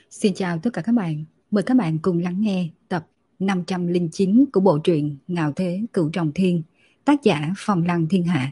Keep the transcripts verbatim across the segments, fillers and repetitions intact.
Xin chào tất cả các bạn. Mời các bạn cùng lắng nghe tập năm trăm lẻ chín của bộ truyện Ngạo Thế Cửu Trọng Thiên, tác giả Phong Lăng Thiên Hạ.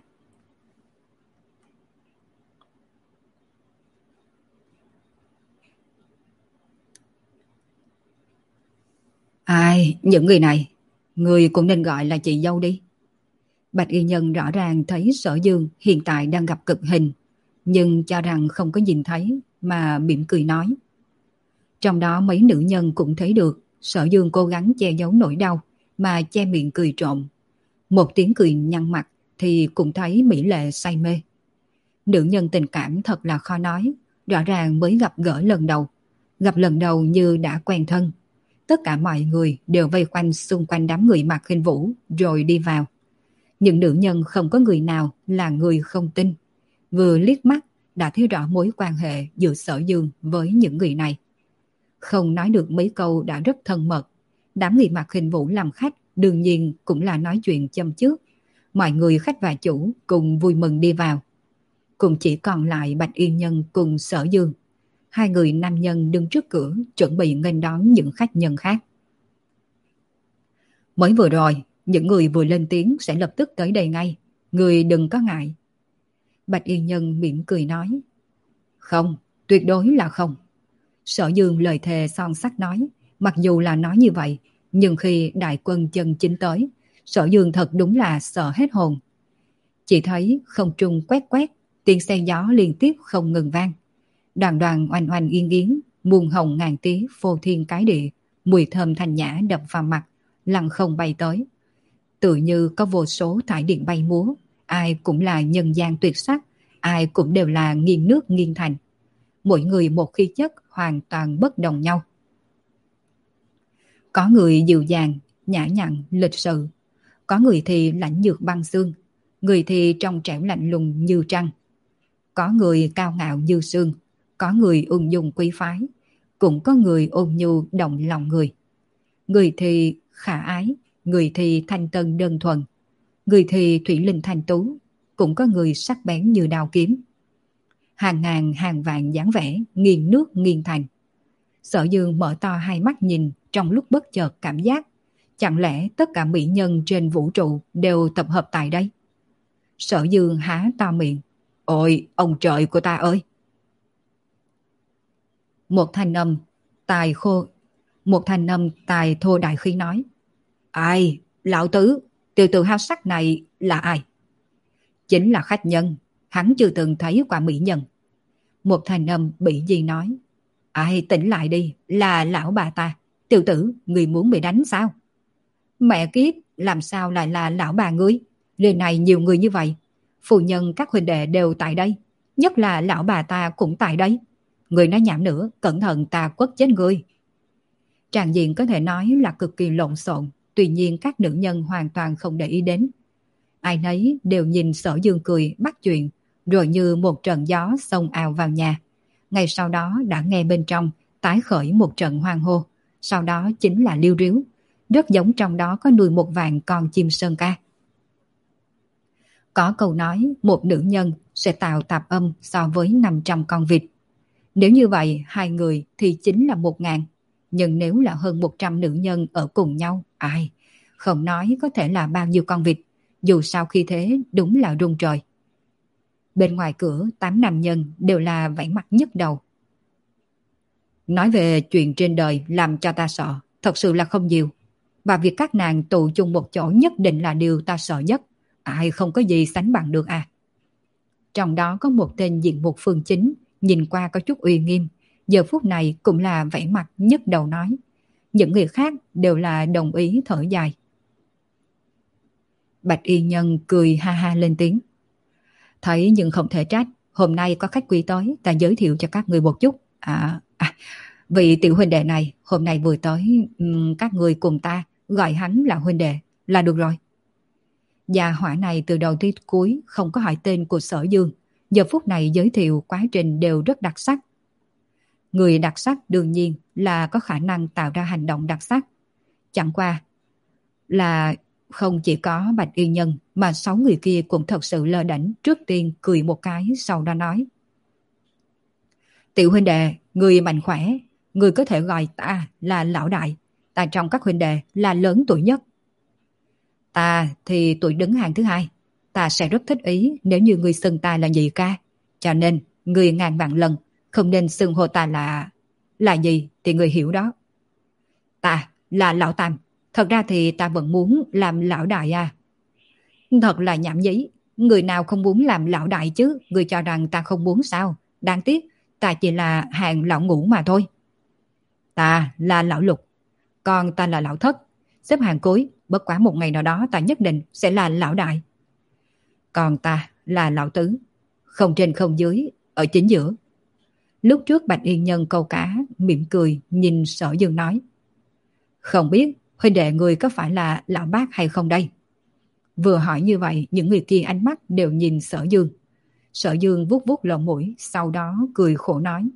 Ai, những người này, người cũng nên gọi là chị dâu đi. Bạch Y Nhân rõ ràng thấy Sở Dương hiện tại đang gặp cực hình, nhưng cho rằng không có nhìn thấy mà mỉm cười nói. Trong đó mấy nữ nhân cũng thấy được Sở Dương cố gắng che giấu nỗi đau mà che miệng cười trộm. Một tiếng cười nhăn mặt thì cũng thấy mỹ lệ say mê. Nữ nhân tình cảm thật là khó nói, rõ ràng mới gặp gỡ lần đầu. Gặp lần đầu như đã quen thân. Tất cả mọi người đều vây quanh xung quanh đám người Mạc Khinh Vũ rồi đi vào. Những nữ nhân không có người nào là người không tin. Vừa liếc mắt đã thấy rõ mối quan hệ giữa Sở Dương với những người này. Không nói được mấy câu đã rất thân mật. Đám người Mạc Khinh Vũ làm khách đương nhiên cũng là nói chuyện châm chước. Mọi người khách và chủ cùng vui mừng đi vào. Cùng chỉ còn lại Bạch Y Nhân cùng Sở Dương. Hai người nam nhân đứng trước cửa chuẩn bị nghênh đón những khách nhân khác. Mới vừa rồi, những người vừa lên tiếng sẽ lập tức tới đây ngay. Người đừng có ngại. Bạch Y Nhân mỉm cười nói. Không, tuyệt đối là không. Sở Dương lời thề son sắt nói. Mặc dù là nói như vậy, nhưng khi đại quân chân chính tới, Sở Dương thật đúng là sợ hết hồn. Chỉ thấy không trung quét quét, tiếng xe gió liên tiếp không ngừng vang. Đoàn đoàn oanh oanh yên yến, muôn hồng ngàn tía phô thiên cái địa, mùi thơm thanh nhã đập vào mặt, lăng không bay tới. Tự như có vô số thải điện bay múa, ai cũng là nhân gian tuyệt sắc, ai cũng đều là nghiêng nước nghiêng thành. Mỗi người một khí chất hoàn toàn bất đồng nhau. Có người dịu dàng, nhã nhặn, lịch sự. Có người thì lạnh nhược băng xương, người thì trong trẻo lạnh lùng như trăng. Có người cao ngạo như sương, có người ung dung quý phái, cũng có người ôn nhu động lòng người. Người thì khả ái, người thì thanh tân đơn thuần, người thì thủy linh thanh tú, cũng có người sắc bén như đao kiếm. Hàng ngàn hàng vạn dáng vẻ nghiêng nước nghiêng thành. Sở Dương mở to hai mắt nhìn, trong lúc bất chợt cảm giác chẳng lẽ tất cả mỹ nhân trên vũ trụ đều tập hợp tại đây? Sở Dương há to miệng. Ôi, ông trời của ta ơi! Một thanh âm tài khô, một thanh âm tài thô đại khí nói. Ai, lão tứ, tiểu tử háo sắc này là ai? Chính là khách nhân, hắn chưa từng thấy qua mỹ nhân. Một thanh âm bị gì nói. Ai, tỉnh lại đi, là lão bà ta. Tiểu tử, người muốn bị đánh sao? Mẹ kiếp, làm sao lại là lão bà ngươi? Lần này nhiều người như vậy. Phụ nhân các huynh đệ đều tại đây. Nhất là lão bà ta cũng tại đây. Người nói nhảm nữa, cẩn thận ta quất chết ngươi. Tràng diện có thể nói là cực kỳ lộn xộn. Tuy nhiên các nữ nhân hoàn toàn không để ý đến. Ai nấy đều nhìn Sở Dương cười bắt chuyện. Rồi như một trận gió xông ào vào nhà. Ngay sau đó đã nghe bên trong tái khởi một trận hoang hô. Sau đó chính là liêu ríu. Rất giống trong đó có nuôi một vạn con chim sơn ca. Có câu nói một nữ nhân sẽ tạo tạp âm so với năm trăm con vịt. Nếu như vậy hai người thì chính là một ngàn. Nhưng nếu là hơn một trăm nữ nhân ở cùng nhau, ai? Không nói có thể là bao nhiêu con vịt. Dù sao khi thế đúng là rung trời. Bên ngoài cửa tám nam nhân đều là vẫy mặt nhức đầu. Nói về chuyện trên đời làm cho ta sợ, thật sự là không nhiều. Và việc các nàng tụ chung một chỗ nhất định là điều ta sợ nhất. Ai không có gì sánh bằng được à. Trong đó có một tên diện một phương chính, nhìn qua có chút uy nghiêm. Giờ phút này cũng là vẫy mặt nhức đầu nói. Những người khác đều là đồng ý thở dài. Bạch Y Nhân cười ha ha lên tiếng. Thấy nhưng không thể trách. Hôm nay có khách quý tới, ta giới thiệu cho các người một chút. À, à vị tiểu huynh đệ này hôm nay vừa tới, um, các người cùng ta gọi hắn là huynh đệ là được rồi. Gia hỏa này từ đầu tới cuối không có hỏi tên của Sở Dương. Giờ phút này giới thiệu quá trình đều rất đặc sắc. Người đặc sắc đương nhiên là có khả năng tạo ra hành động đặc sắc. Chẳng qua là không chỉ có Bạch Y Nhân mà sáu người kia cũng thật sự lơ đễnh. Trước tiên cười một cái, sau đó nói. Tiểu huynh đệ, người mạnh khỏe, người có thể gọi ta là lão đại, ta trong các huynh đệ là lớn tuổi nhất. Ta thì tuổi đứng hàng thứ hai, ta sẽ rất thích ý nếu như người xưng ta là nhị ca, cho nên người ngàn vạn lần không nên xưng hô ta là... là gì thì người hiểu đó. Ta là lão tam, thật ra thì ta vẫn muốn làm lão đại à. Thật là nhảm nhí, người nào không muốn làm lão đại chứ, người cho rằng ta không muốn sao, đáng tiếc, ta chỉ là hàng lão ngũ mà thôi. Ta là lão lục, còn ta là lão thất, xếp hàng cuối, bất quá một ngày nào đó ta nhất định sẽ là lão đại. Còn ta là lão tứ, không trên không dưới, ở chính giữa. Lúc trước Bạch Yên Nhân câu cá, mỉm cười nhìn Sở Dương nói. Không biết huynh đệ người có phải là lão bác hay không đây? Vừa hỏi như vậy, những người kia ánh mắt đều nhìn Sở Dương. Sở Dương vuốt vuốt lỗ mũi, sau đó cười khổ nói.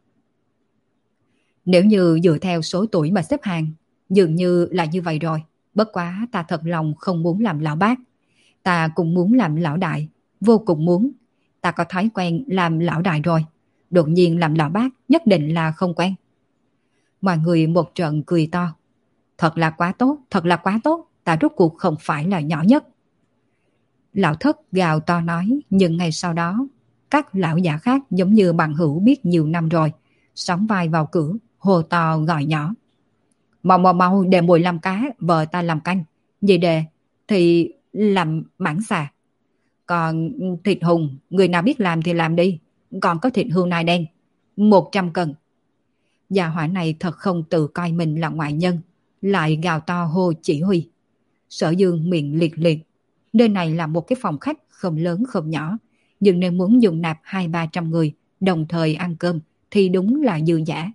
Nếu như dựa theo số tuổi mà xếp hàng, dường như là như vậy rồi. Bất quá ta thật lòng không muốn làm lão bác. Ta cũng muốn làm lão đại, vô cùng muốn. Ta có thói quen làm lão đại rồi. Đột nhiên làm lão bác nhất định là không quen. Mọi người một trận cười to. Thật là quá tốt, thật là quá tốt. Ta rốt cuộc không phải là nhỏ nhất. Lão thất gào to nói, nhưng ngay sau đó, các lão giả khác giống như bằng hữu biết nhiều năm rồi, sóng vai vào cửa, hồ to gọi nhỏ. Mau mau mau để mùi làm cá, vợ ta làm canh. Vậy đề thì làm mãng xà. Còn thịt hùng, người nào biết làm thì làm đi. Còn có thịt hươu nai đen, một trăm cân. Gia hỏa này thật không tự coi mình là ngoại nhân, lại gào to hô chỉ huy. Sở Dương miệng liệt liệt. Nơi này là một cái phòng khách không lớn không nhỏ, nhưng nếu muốn dùng nạp hai ba trăm người đồng thời ăn cơm thì đúng là dư dả.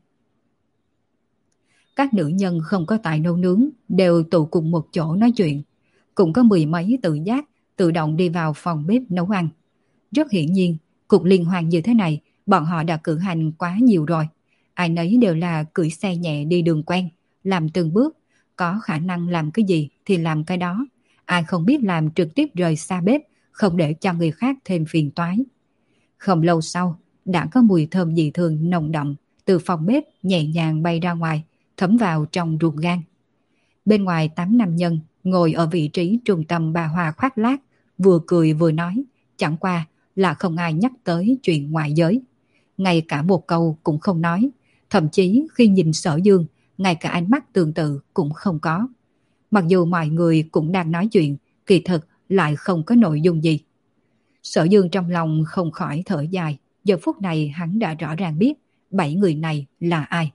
Các nữ nhân không có tài nấu nướng đều tụ cùng một chỗ nói chuyện. Cũng có mười mấy tự giác tự động đi vào phòng bếp nấu ăn. Rất hiển nhiên, cuộc liên hoan như thế này, bọn họ đã cử hành quá nhiều rồi. Ai nấy đều là cưỡi xe nhẹ đi đường quen, làm từng bước, có khả năng làm cái gì thì làm cái đó. Ai không biết làm trực tiếp rời xa bếp, không để cho người khác thêm phiền toái. Không lâu sau, đã có mùi thơm dị thường nồng đậm từ phòng bếp nhẹ nhàng bay ra ngoài, thấm vào trong ruột gan. Bên ngoài tám nam nhân ngồi ở vị trí trung tâm bà Hoa khoác lác, vừa cười vừa nói, chẳng qua là không ai nhắc tới chuyện ngoại giới. Ngay cả một câu cũng không nói, thậm chí khi nhìn Sở Dương, ngay cả ánh mắt tương tự cũng không có. Mặc dù mọi người cũng đang nói chuyện, kỳ thực lại không có nội dung gì. Sở Dương trong lòng không khỏi thở dài, giờ phút này hắn đã rõ ràng biết bảy người này là ai.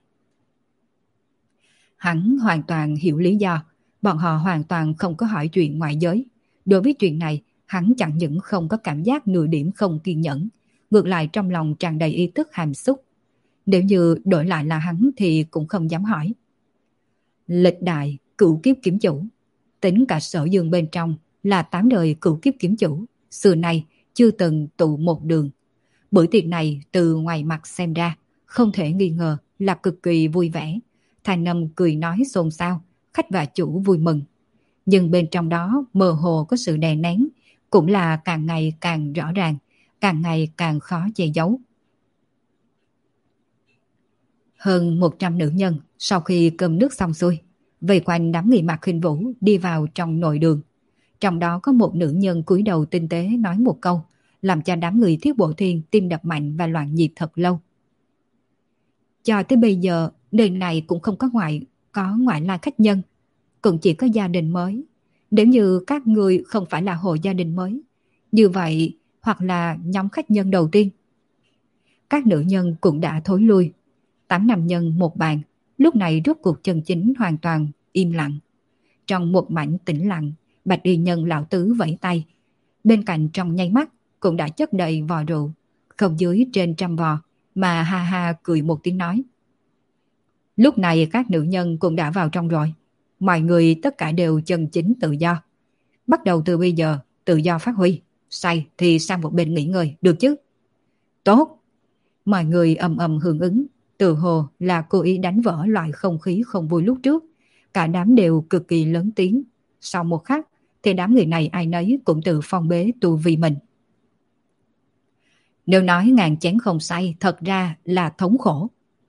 Hắn hoàn toàn hiểu lý do, bọn họ hoàn toàn không có hỏi chuyện ngoại giới. Đối với chuyện này, hắn chẳng những không có cảm giác nửa điểm không kiên nhẫn, ngược lại trong lòng tràn đầy ý thức hàm xúc. Nếu như đổi lại là hắn thì cũng không dám hỏi. Lịch đại cửu kiếp kiếm chủ, tính cả Sở Dương bên trong là tám đời cửu kiếp kiếm chủ, xưa nay chưa từng tụ một đường. Bữa tiệc này từ ngoài mặt xem ra, không thể nghi ngờ là cực kỳ vui vẻ. Thanh âm cười nói xôn xao, khách và chủ vui mừng. Nhưng bên trong đó mơ hồ có sự đè nén, cũng là càng ngày càng rõ ràng, càng ngày càng khó che giấu. Hơn một trăm nữ nhân sau khi cơm nước xong xuôi, vây quanh đám người Mạc Khinh Vũ đi vào trong nội đường. Trong đó có một nữ nhân cúi đầu tinh tế nói một câu, làm cho đám người Thiết Bộ Thiên tim đập mạnh và loạn nhịp thật lâu. Cho tới bây giờ, đời này cũng không có ngoại, có ngoại lai khách nhân, cũng chỉ có gia đình mới. Nếu như các người không phải là hộ gia đình mới, như vậy hoặc là nhóm khách nhân đầu tiên. Các nữ nhân cũng đã thối lui. Tám nam nhân một bàn, lúc này rốt cuộc chân chính hoàn toàn im lặng. Trong một mảnh tĩnh lặng, Bạch Y Nhân lão tứ vẫy tay. Bên cạnh trong nháy mắt cũng đã chất đầy vò rượu, không dưới trên trăm vò, mà ha ha cười một tiếng nói. Lúc này các nữ nhân cũng đã vào trong rồi. Mọi người tất cả đều chân chính tự do. Bắt đầu từ bây giờ, tự do phát huy. Say thì sang một bên nghỉ ngơi, được chứ? Tốt! Mọi người ầm ầm hưởng ứng. Từ hồ là cố ý đánh vỡ loại không khí không vui lúc trước. Cả đám đều cực kỳ lớn tiếng. Sau một khắc, thì đám người này ai nấy cũng tự phong bế tu vi mình. Nếu nói ngàn chén không say, thật ra là thống khổ.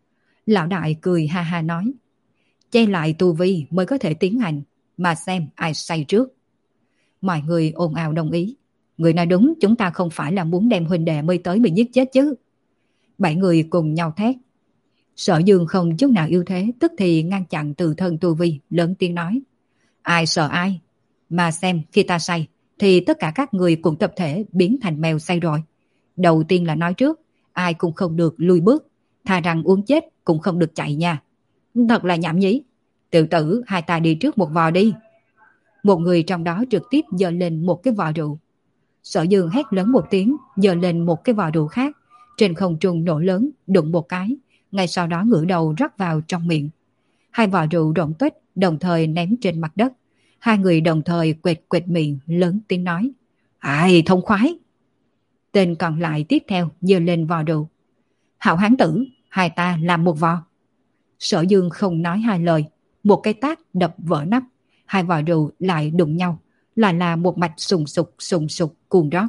Lão đại cười ha ha nói. Che lại tu vi mới có thể tiến hành, mà xem ai say trước. Mọi người ồn ào đồng ý. Người nói đúng, chúng ta không phải là muốn đem huynh đệ mới tới bị giết chết chứ. Bảy người cùng nhau thét. Sở Dương không chút nào yếu thế, tức thì ngăn chặn từ thân tu vi, lớn tiếng nói. Ai sợ ai? Mà xem khi ta say, thì tất cả các người cũng tập thể biến thành mèo say rồi. Đầu tiên là nói trước, ai cũng không được lùi bước, thà rằng uống chết cũng không được chạy nha. Thật là nhảm nhí. Tiểu tử, hai ta đi trước một vò đi. Một người trong đó trực tiếp giơ lên một cái vò rượu. Sở Dương hét lớn một tiếng, giơ lên một cái vò rượu khác, trên không trung nổ lớn, đụng một cái, ngay sau đó ngửa đầu rót vào trong miệng. Hai vò rượu rỗng tuếch đồng thời ném trên mặt đất. Hai người đồng thời quệt quệt miệng, lớn tiếng nói. Ai thông khoái. Tên còn lại tiếp theo giơ lên vò rượu. Hảo hán tử, hai ta làm một vò. Sở Dương không nói hai lời, một cái tát đập vỡ nắp, hai vò rượu lại đụng nhau, lại là một mạch sùng sục sùng sục cuồng rót.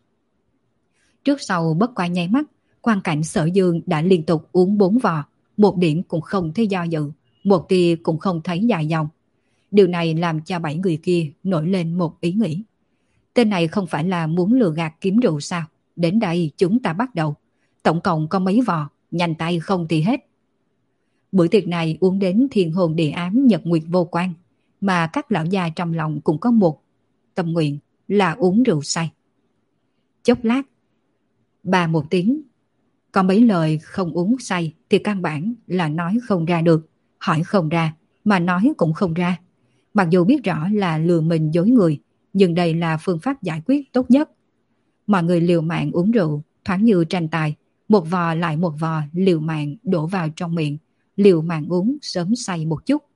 Trước sau bất qua nháy mắt, quang cảnh Sở Dương đã liên tục uống bốn vò, một điểm cũng không thấy do dự, một tia cũng không thấy dài dòng. Điều này làm cho bảy người kia nổi lên một ý nghĩ. Tên này không phải là muốn lừa gạt kiếm rượu sao? Đến đây chúng ta bắt đầu. Tổng cộng có mấy vò, nhanh tay không thì hết. Bữa tiệc này uống đến thiên hồn địa ám nhật nguyệt vô quan, mà các lão già trong lòng cũng có một tâm nguyện là uống rượu say. Chốc lát, bà một tiếng, có mấy lời không uống say thì căn bản là nói không ra được, hỏi không ra, mà nói cũng không ra. Mặc dù biết rõ là lừa mình dối người, nhưng đây là phương pháp giải quyết tốt nhất. Mọi người liều mạng uống rượu, thoáng như tranh tài, một vò lại một vò liều mạng đổ vào trong miệng, liều mạng uống sớm say một chút.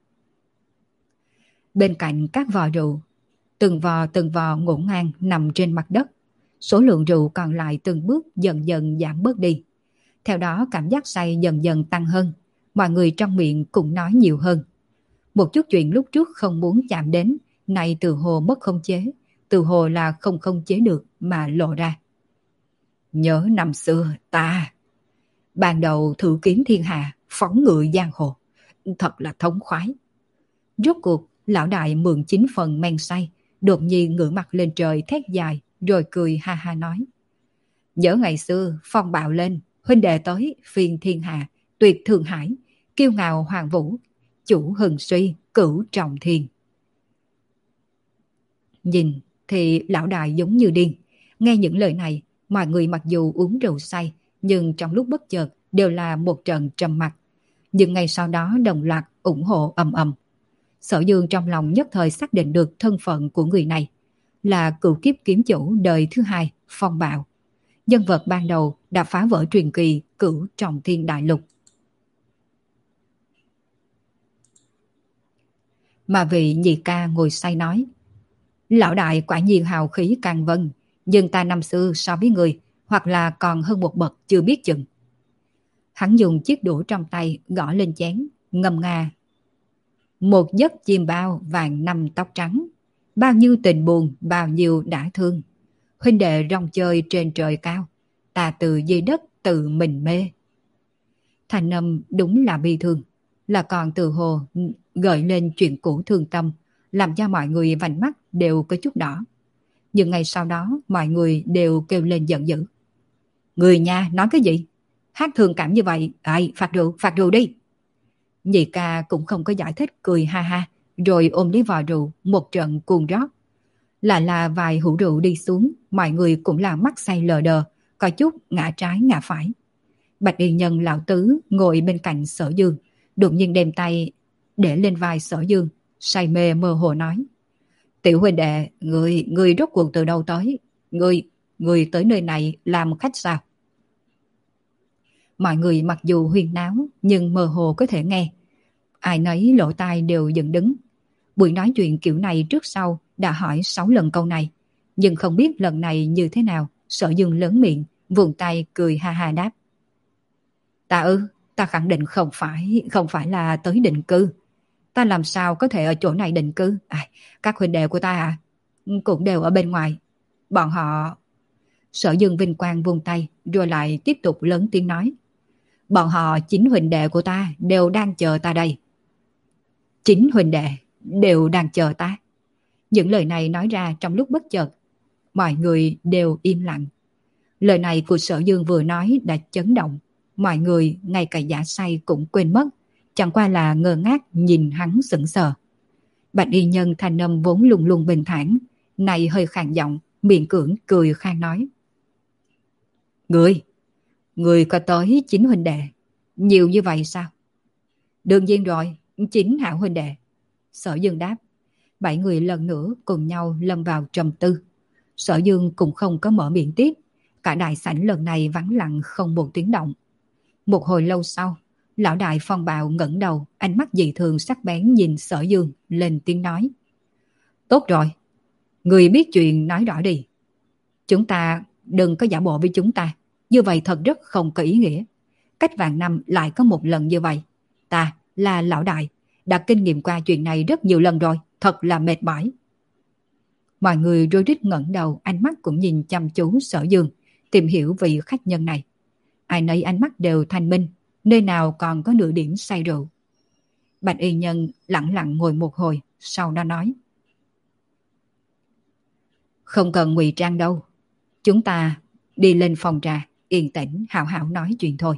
Bên cạnh các vò rượu, từng vò từng vò ngổn ngang nằm trên mặt đất. Số lượng rượu còn lại từng bước dần dần giảm bớt đi. Theo đó cảm giác say dần dần tăng hơn, mọi người trong miệng cũng nói nhiều hơn. Một chút chuyện lúc trước không muốn chạm đến, nay từ hồ mất khống chế, từ hồ là không khống chế được mà lộ ra. Nhớ năm xưa ta, ban đầu thử kiếm thiên hạ, phóng ngựa giang hồ, thật là thống khoái. Rốt cuộc, lão đại mượn chín phần men say, đột nhiên ngửa mặt lên trời thét dài, rồi cười ha ha nói. Nhớ ngày xưa, phong bạo lên, huynh đệ tới, phiên thiên hạ, tuyệt thượng hải, kiêu ngạo hoàng vũ, chủ hừng suy, cửu trọng thiên. Nhìn thì lão đại giống như điên. Nghe những lời này, mọi người mặc dù uống rượu say, nhưng trong lúc bất chợt đều là một trận trầm mặc. Nhưng ngày sau đó đồng loạt ủng hộ ầm ầm. Sở Dương trong lòng nhất thời xác định được thân phận của người này, là cựu kiếp kiếm chủ đời thứ hai, Phong Bạo. Nhân vật ban đầu đã phá vỡ truyền kỳ cửu trọng thiên đại lục. Mà vị nhị ca ngồi say nói, lão đại quả nhiên hào khí càng vân, nhưng ta năm xưa so với người, hoặc là còn hơn một bậc chưa biết chừng. Hắn dùng chiếc đũa trong tay gõ lên chén, ngâm nga. Một giấc chim bao vàng năm tóc trắng, bao nhiêu tình buồn, bao nhiêu đã thương. Huynh đệ rong chơi trên trời cao, ta từ dưới đất tự mình mê. Thành âm đúng là bi thương, là còn từ hồ gợi lên chuyện cũ thương tâm, làm cho mọi người vành mắt đều có chút đỏ. Nhưng ngày sau đó mọi người đều kêu lên giận dữ. Người nhà nói cái gì? Hát thương cảm như vậy, ai phạt rượu, phạt rượu đi. Nhị ca cũng không có giải thích, cười ha ha, rồi ôm lấy vò rượu một trận cuồng rót. Lại là vài hũ rượu đi xuống, mọi người cũng là mắt say lờ đờ, có chút ngã trái ngã phải. Bạch y nhân lão tứ ngồi bên cạnh Sở Dương, đột nhiên đem tay để lên vai Sở Dương, say mê mơ hồ nói. Tiểu huynh đệ, người, người rốt cuộc từ đâu tới? Người, người tới nơi này làm khách sao? Mọi người mặc dù huyên náo, nhưng mơ hồ có thể nghe. Ai nấy lỗ tai đều dựng đứng. Buổi nói chuyện kiểu này trước sau đã hỏi sáu lần câu này, nhưng không biết lần này như thế nào. Sở Dương lớn miệng, vùng tay cười ha ha đáp. Ta ư, ta khẳng định không phải, không phải là tới định cư. Ta làm sao có thể ở chỗ này định cư? À, các huynh đệ của ta à, cũng đều ở bên ngoài. Bọn họ... Sở Dương vinh quang vung tay, rồi lại tiếp tục lớn tiếng nói. Bọn họ chính huynh đệ của ta đều đang chờ ta đây. Chính huynh đệ đều đang chờ ta. Những lời này nói ra trong lúc bất chợt, mọi người đều im lặng. Lời này của Sở Dương vừa nói đã chấn động. Mọi người, ngay cả giả say cũng quên mất, chẳng qua là ngơ ngác nhìn hắn sững sờ. Bạch y nhân thanh âm vốn luôn luôn bình thản, này hơi khàn giọng, miệng cưỡng cười khang nói. Người, người có tới chín huynh đệ, nhiều như vậy sao? Đương nhiên rồi, chín hảo huynh đệ. Sở Dương đáp. Bảy người lần nữa cùng nhau lâm vào trầm tư. Sở Dương cũng không có mở miệng tiếp. Cả đại sảnh lần này vắng lặng không một tiếng động. Một hồi lâu sau, lão đại Phong Bạo ngẩng đầu, ánh mắt dị thường sắc bén nhìn Sở Dương, lên tiếng nói. Tốt rồi, người biết chuyện nói rõ đi. Chúng ta đừng có giả bộ với chúng ta, như vậy thật rất không có ý nghĩa. Cách vạn năm lại có một lần như vậy. Ta là lão đại, đã kinh nghiệm qua chuyện này rất nhiều lần rồi, thật là mệt mỏi. Mọi người rối rít ngẩng đầu, ánh mắt cũng nhìn chăm chú Sở Dương, tìm hiểu vị khách nhân này. Ai nấy ánh mắt đều thanh minh, nơi nào còn có nửa điểm say rượu. Bạch y nhân lặng lặng ngồi một hồi, sau đó nói. Không cần ngụy trang đâu, chúng ta đi lên phòng trà, yên tĩnh hào hào nói chuyện thôi.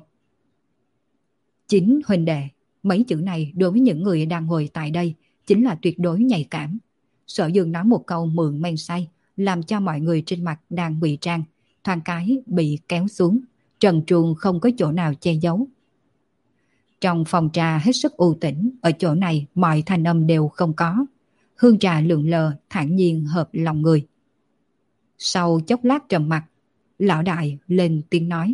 Chính huynh đệ, mấy chữ này đối với những người đang ngồi tại đây chính là tuyệt đối nhạy cảm. Sở Dương nói một câu mượn men say, làm cho mọi người trên mặt đang ngụy trang thoáng cái bị kéo xuống, trần truồng không có chỗ nào che giấu. Trong phòng trà hết sức u tĩnh, ở chỗ này mọi thanh âm đều không có. Hương trà lượn lờ, thản nhiên hợp lòng người. Sau chốc lát trầm mặc, lão đại lên tiếng nói.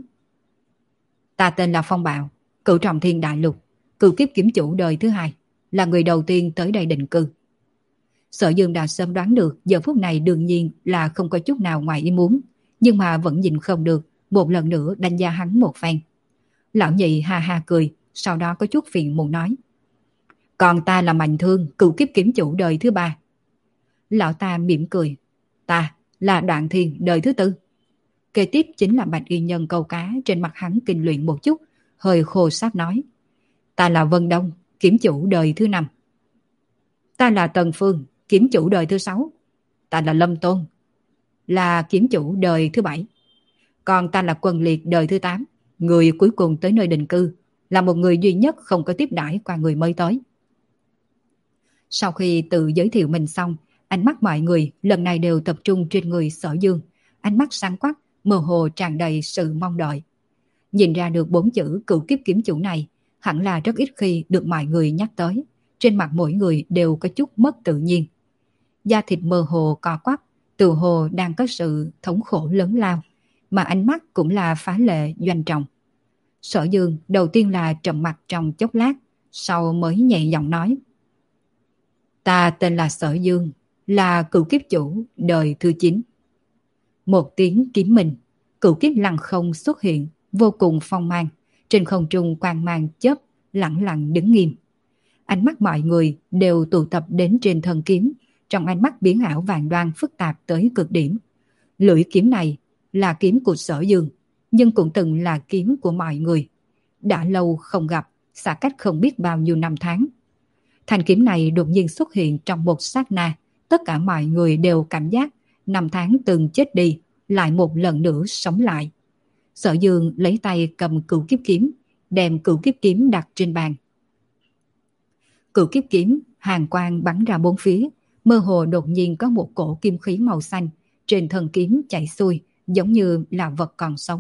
Ta tên là Phong Bạo, cửu trọng thiên đại lục, cửu kiếp kiếm chủ đời thứ hai, là người đầu tiên tới đây định cư. Sở Dương đã sớm đoán được giờ phút này đương nhiên là không có chút nào ngoài ý muốn, nhưng mà vẫn nhìn không được, một lần nữa đánh giá hắn một phen. Lão nhị ha ha cười, sau đó có chút phiền muộn nói. Còn ta là Mạnh Thương, cửu kiếp kiếm chủ đời thứ ba. Lão ta mỉm cười. Ta là Đoạn Thiên đời thứ tư. Kế tiếp chính là Bạch y nhân câu cá, trên mặt hắn kinh luyện một chút, hơi khô sát nói. Ta là Vân Đông, kiếm chủ đời thứ năm. Ta là Tần Phương, kiếm chủ đời thứ sáu. Ta là Lâm Tôn, là kiếm chủ đời thứ bảy. Còn ta là Quân Liệt đời thứ tám, người cuối cùng tới nơi định cư, là một người duy nhất không có tiếp đãi qua người mới tới. Sau khi tự giới thiệu mình xong, ánh mắt mọi người lần này đều tập trung trên người Sở Dương, ánh mắt sáng quắc, mơ hồ tràn đầy sự mong đợi. Nhìn ra được bốn chữ cửu kiếp kiếm chủ này, hẳn là rất ít khi được mọi người nhắc tới. Trên mặt mỗi người đều có chút mất tự nhiên. Da thịt mơ hồ co quắp, tự hồ đang có sự thống khổ lớn lao, mà ánh mắt cũng là phá lệ doanh trọng. Sở Dương đầu tiên là trầm mặt trong chốc lát, sau mới nhẹ giọng nói. Ta tên là Sở Dương, là cửu kiếp chủ đời thứ chín. Một tiếng kiếm mình, cửu kiếp lăng không xuất hiện, vô cùng phong mang, trên không trung quang mang chớp, lặng lặng đứng nghiêm. Ánh mắt mọi người đều tụ tập đến trên thân kiếm, trong ánh mắt biến ảo vàng đoan phức tạp tới cực điểm. Lưỡi kiếm này là kiếm của Sở Dương, nhưng cũng từng là kiếm của mọi người. Đã lâu không gặp, xa cách không biết bao nhiêu năm tháng. Thanh kiếm này đột nhiên xuất hiện trong một sát na, tất cả mọi người đều cảm giác năm tháng từng chết đi, lại một lần nữa sống lại. Sở Dương lấy tay cầm cửu kiếp kiếm, đem cửu kiếp kiếm đặt trên bàn. Cửu kiếp kiếm, hàn quang bắn ra bốn phía, mơ hồ đột nhiên có một cổ kim khí màu xanh trên thân kiếm chạy xuôi, giống như là vật còn sống.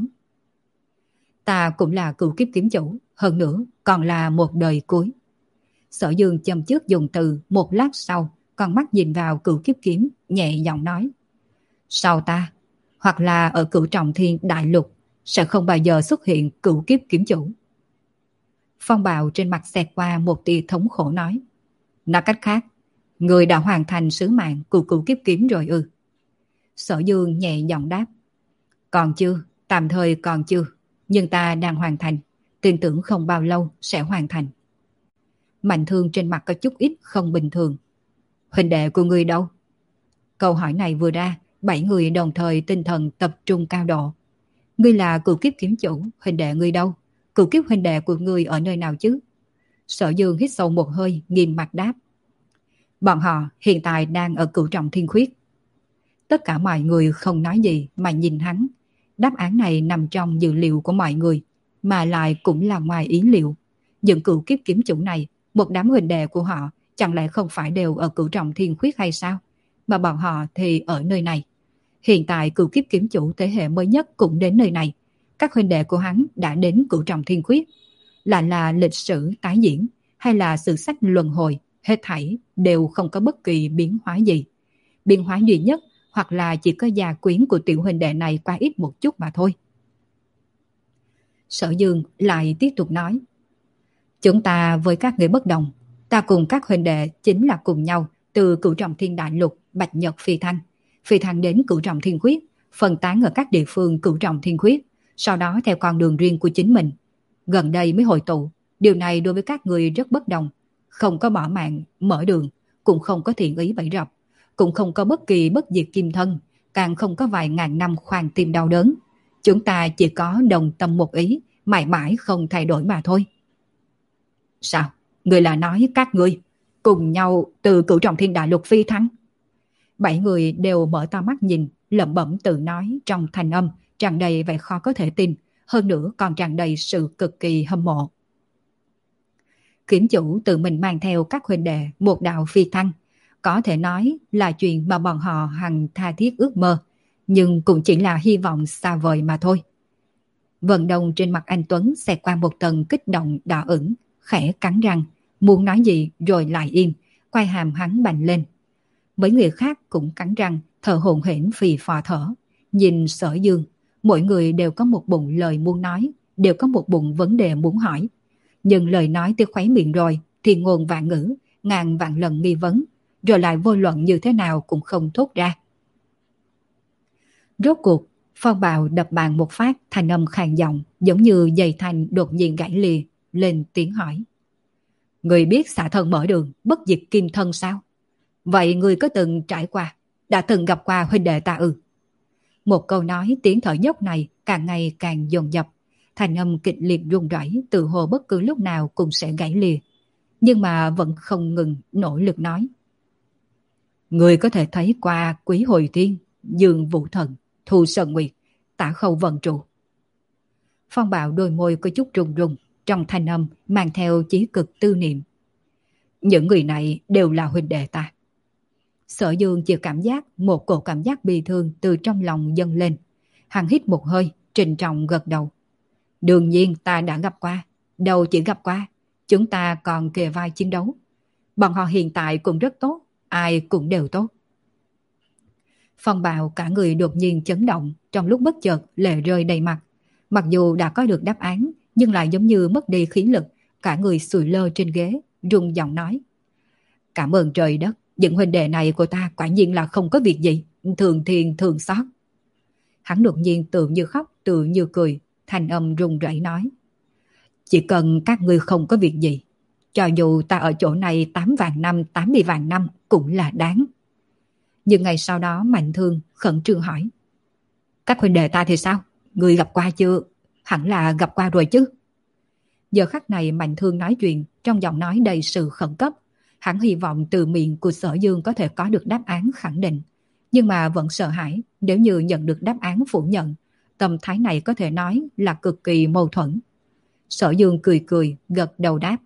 Ta cũng là cửu kiếp kiếm chủ, hơn nữa còn là một đời cuối. Sở Dương châm chước dùng từ, một lát sau, con mắt nhìn vào cửu kiếp kiếm, nhẹ giọng nói. Sau ta, hoặc là ở cửu trọng thiên đại lục, sẽ không bao giờ xuất hiện cửu kiếp kiếm chủ. Phong Bạo trên mặt xẹt qua một tia thống khổ nói. Nói cách khác, người đã hoàn thành sứ mạng của cửu kiếp kiếm rồi ư? Sở Dương nhẹ giọng đáp. Còn chưa, tạm thời còn chưa, nhưng ta đang hoàn thành, tin tưởng không bao lâu sẽ hoàn thành. Mạnh Thương trên mặt có chút ít không bình thường. Huynh đệ của ngươi đâu? Câu hỏi này vừa ra, bảy người đồng thời tinh thần tập trung cao độ. Ngươi là cửu kiếp kiếm chủ, huynh đệ ngươi đâu? cửu kiếp huynh đệ của ngươi ở nơi nào chứ? Sở Dương hít sâu một hơi, nghiêm mặt đáp. Bọn họ hiện tại đang ở Cửu Trọng Thiên Khuyết. Tất cả mọi người không nói gì mà nhìn hắn. Đáp án này nằm trong dự liệu của mọi người, mà lại cũng là ngoài ý liệu. Những cửu kiếp kiếm chủ này, một đám huynh đệ của họ, chẳng lẽ không phải đều ở Cửu Trọng Thiên Khuyết hay sao? Mà bọn họ thì ở nơi này. Hiện tại cửu kiếp kiếm chủ thế hệ mới nhất cũng đến nơi này. Các huynh đệ của hắn đã đến Cửu Trọng Thiên Khuyết. Là là lịch sử tái diễn hay là sử sách luân hồi, hết thảy đều không có bất kỳ biến hóa gì. Biến hóa duy nhất hoặc là chỉ có gia quyến của tiểu huynh đệ này quá ít một chút mà thôi. Sở Dương lại tiếp tục nói. Chúng ta với các người bất đồng. Ta cùng các huynh đệ chính là cùng nhau từ Cửu Trọng Thiên Đại Lục, Bạch Nhật Phi Thăng. Phi thăng đến Cửu Trọng Thiên Khuyết, phân tán ở các địa phương Cửu Trọng Thiên Khuyết, sau đó theo con đường riêng của chính mình. Gần đây mới hội tụ, điều này đối với các người rất bất đồng. Không có bỏ mạng, mở đường, cũng không có thiện ý bẫy rập, cũng không có bất kỳ bất diệt kim thân, càng không có vài ngàn năm khoan tim đau đớn. Chúng ta chỉ có đồng tâm một ý, mãi mãi không thay đổi mà thôi. Sao? Người là nói các ngươi cùng nhau từ Cửu Trọng Thiên Đại Lục phi thăng? Bảy người đều mở to mắt nhìn, lẩm bẩm tự nói trong thanh âm tràn đầy vẻ khó có thể tin, hơn nữa còn tràn đầy sự cực kỳ hâm mộ. Kiếm chủ tự mình mang theo các huynh đệ một đạo phi thăng, có thể nói là chuyện mà bọn họ hằng tha thiết ước mơ, nhưng cũng chỉ là hy vọng xa vời mà thôi. Vận động trên mặt anh Tuấn xẹt qua một tầng kích động đỏ ửng, khẽ cắn răng, muốn nói gì rồi lại im, quai hàm hắn bành lên. Mấy người khác cũng cắn răng, thở hổn hển phì phò thở. Nhìn Sở Dương, mỗi người đều có một bụng lời muốn nói, đều có một bụng vấn đề muốn hỏi. Nhưng lời nói tới khóe miệng rồi thì ngôn vạn ngữ, ngàn vạn lần nghi vấn, rồi lại vô luận như thế nào cũng không thốt ra. Rốt cuộc, Phong Bào đập bàn một phát, thanh âm khàn giọng, giống như dây thanh đột nhiên gãy lìa, lên tiếng hỏi. Người biết xả thân mở đường, bất diệt kim thân sao? Vậy người có từng trải qua, đã từng gặp qua huynh đệ ta ư? Một câu nói tiếng thở dốc này càng ngày càng dồn dập, thanh âm kịch liệt run rẩy, tự hồ bất cứ lúc nào cũng sẽ gãy lìa, nhưng mà vẫn không ngừng nỗ lực nói. Người có thể thấy qua Quý Hồi Thiên, Dương Vũ Thần, Thu Sơn Nguyệt, Tả Khâu Vân Trụ. Phong Bạo đôi môi có chút run run, trong thanh âm mang theo chí cực tư niệm. Những người này đều là huynh đệ ta. Sở Dương chỉ cảm giác một cổ cảm giác bi thương từ trong lòng dâng lên. Hắn hít một hơi, trịnh trọng gật đầu. Đương nhiên ta đã gặp qua, đâu chỉ gặp qua, chúng ta còn kề vai chiến đấu. Bọn họ hiện tại cũng rất tốt, ai cũng đều tốt. Phong Bạo cả người đột nhiên chấn động, trong lúc bất chợt lệ rơi đầy mặt. Mặc dù đã có được đáp án, nhưng lại giống như mất đi khí lực, cả người sùi lơ trên ghế, run giọng nói. Cảm ơn trời đất, những huynh đệ này của ta quả nhiên là không có việc gì, thường thiên thường xót. Hắn đột nhiên tự như khóc, tự như cười, thanh âm run rẩy nói. Chỉ cần các ngươi không có việc gì, cho dù ta ở chỗ này tám vạn năm, tám mươi vạn năm cũng là đáng. Nhưng ngày sau đó Mạnh Thương khẩn trương hỏi. Các huynh đệ ta thì sao? Người gặp qua chưa? Hẳn là gặp qua rồi chứ. Giờ khắc này Mạnh Thương nói chuyện trong giọng nói đầy sự khẩn cấp. Hắn hy vọng từ miệng của Sở Dương có thể có được đáp án khẳng định, nhưng mà vẫn sợ hãi nếu như nhận được đáp án phủ nhận. Tâm thái này có thể nói là cực kỳ mâu thuẫn. Sở Dương cười cười, gật đầu đáp.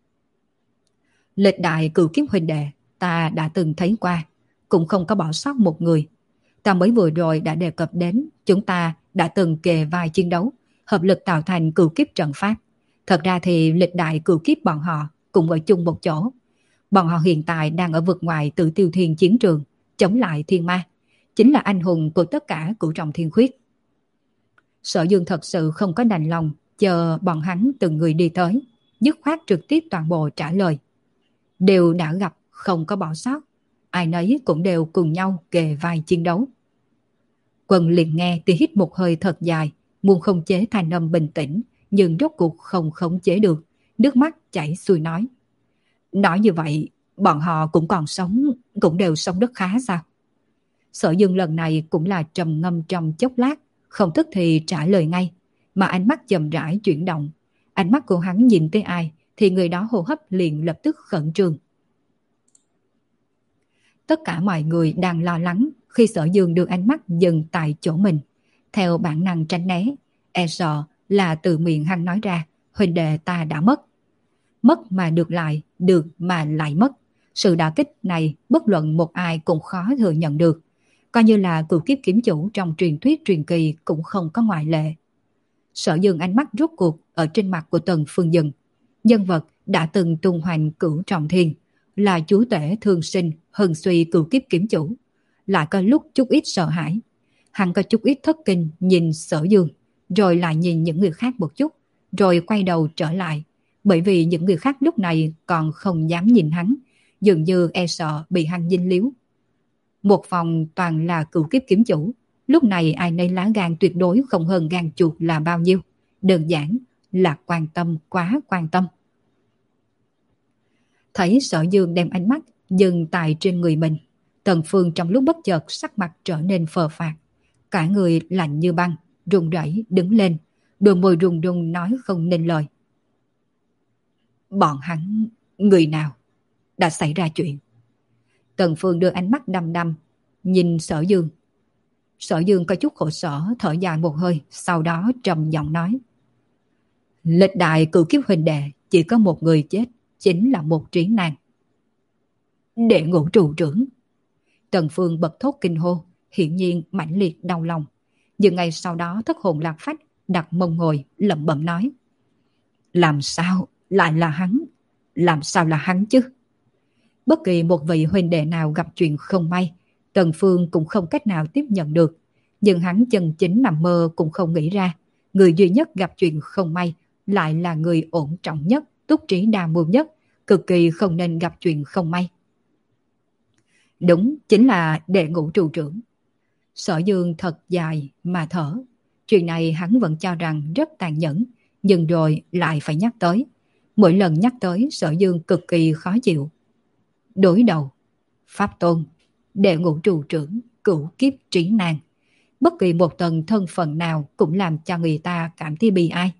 Lịch đại cửu kiếp huynh đệ ta đã từng thấy qua, cũng không có bỏ sót một người. Ta mới vừa rồi đã đề cập đến, chúng ta đã từng kề vai chiến đấu, hợp lực tạo thành cửu kiếp trận pháp. Thật ra thì lịch đại cửu kiếp bọn họ cũng ở chung một chỗ. Bọn họ hiện tại đang ở vực ngoài Tử Tiêu Thiên chiến trường, chống lại thiên ma, chính là anh hùng của tất cả Cửu Trọng Thiên Khuyết. Sở Dương thật sự không có đành lòng chờ bọn hắn từng người đi tới, dứt khoát trực tiếp toàn bộ trả lời. Đều đã gặp, không có bỏ sót, ai nấy cũng đều cùng nhau kề vai chiến đấu. Quân liền nghe thì hít một hơi thật dài, muốn khống chế thanh âm bình tĩnh, nhưng rốt cuộc không khống chế được, nước mắt chảy xuôi nói. Nói như vậy, bọn họ cũng còn sống, cũng đều sống rất khá sao? Sở Dương lần này cũng là trầm ngâm trong chốc lát, không tức thì trả lời ngay, mà ánh mắt chậm rãi chuyển động. Ánh mắt của hắn nhìn tới ai thì người đó hô hấp liền lập tức khẩn trương. Tất cả mọi người đang lo lắng khi Sở Dương đưa ánh mắt dừng tại chỗ mình. Theo bản năng tránh né, e sợ là từ miệng hắn nói ra, huynh đệ ta đã mất. Mất mà được lại, được mà lại mất. Sự đả kích này bất luận một ai cũng khó thừa nhận được. Coi như là cửu kiếp kiếm chủ trong truyền thuyết truyền kỳ cũng không có ngoại lệ. Sở Dương ánh mắt rốt cuộc ở trên mặt của Tần Phương dừng. Nhân vật đã từng tung hoành cửu trọng thiên, là chúa tể thương sinh hừng suy cửu kiếp kiếm chủ. Lại có lúc chút ít sợ hãi. Hắn có chút ít thất kinh nhìn Sở Dương, rồi lại nhìn những người khác một chút, rồi quay đầu trở lại. Bởi vì những người khác lúc này còn không dám nhìn hắn, dường như e sợ bị hắn dính líu. Một phòng toàn là cửu kiếp kiếm chủ, lúc này ai nấy lá gan tuyệt đối không hơn gan chuột là bao nhiêu. Đơn giản là quan tâm, quá quan tâm. Thấy Sở Dương đem ánh mắt dừng tại trên người mình, Tần Phương trong lúc bất chợt sắc mặt trở nên phờ phạc. Cả người lạnh như băng, run rẩy đứng lên, đôi môi run run nói không nên lời. Bọn hắn, người nào đã xảy ra chuyện? Tần Phương đưa ánh mắt đăm đăm nhìn Sở Dương. Sở Dương có chút khổ sở thở dài một hơi, sau đó trầm giọng nói. Lịch đại cửu kiếp huynh đệ chỉ có một người chết, chính là một trí nàng. Đệ ngũ trụ trưởng. Tần Phương bật thốt kinh hô, hiển nhiên mãnh liệt đau lòng. Nhưng ngay sau đó thất hồn lạc phách đặt mông ngồi lẩm bẩm nói. Làm sao lại là hắn? Làm sao là hắn chứ? Bất kỳ một vị huynh đệ nào gặp chuyện không may, Tần Phương cũng không cách nào tiếp nhận được. Nhưng hắn chân chính nằm mơ cũng không nghĩ ra, người duy nhất gặp chuyện không may lại là người ổn trọng nhất, túc trí đa mưu nhất, cực kỳ không nên gặp chuyện không may. Đúng, chính là đệ ngũ trụ trưởng. Sở Dương thật dài mà thở. Chuyện này hắn vẫn cho rằng rất tàn nhẫn, nhưng rồi lại phải nhắc tới. Mỗi lần nhắc tới Sở Dương cực kỳ khó chịu. Đối đầu, Pháp Tôn, đệ ngũ trụ trưởng, cửu kiếp trí nan. Bất kỳ một tầng thân phận nào cũng làm cho người ta cảm thấy bi ai.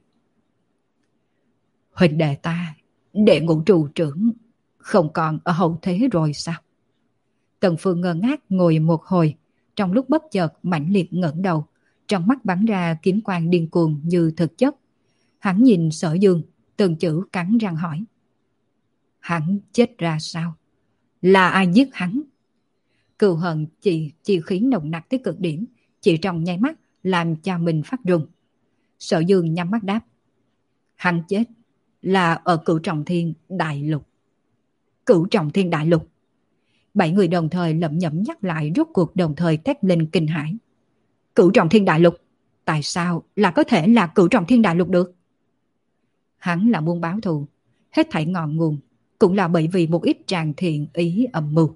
Huynh đệ ta, đệ ngũ trụ trưởng, không còn ở hậu thế rồi sao? Tần Phương ngơ ngác ngồi một hồi, trong lúc bất chợt mãnh liệt ngẩng đầu, trong mắt bắn ra kiếm quang điên cuồng như thực chất. Hắn nhìn Sở Dương, từng chữ cắn răng hỏi. Hắn chết ra sao? Là ai giết hắn? Cừu hận chỉ chi khí nồng nặc tới cực điểm, chỉ trong nháy mắt làm cho mình phát run. Sở Dương nhắm mắt đáp. Hắn chết là ở Cửu Trọng Thiên Đại Lục. Cửu Trọng Thiên Đại Lục. Bảy người đồng thời lẩm nhẩm nhắc lại, rốt cuộc đồng thời thét lên kinh hãi. Cửu Trọng Thiên Đại Lục? Tại sao là có thể là Cửu Trọng Thiên Đại Lục được? Hắn là muốn báo thù, hết thảy ngọn nguồn cũng là bởi vì một ít tràng thiện ý âm mưu.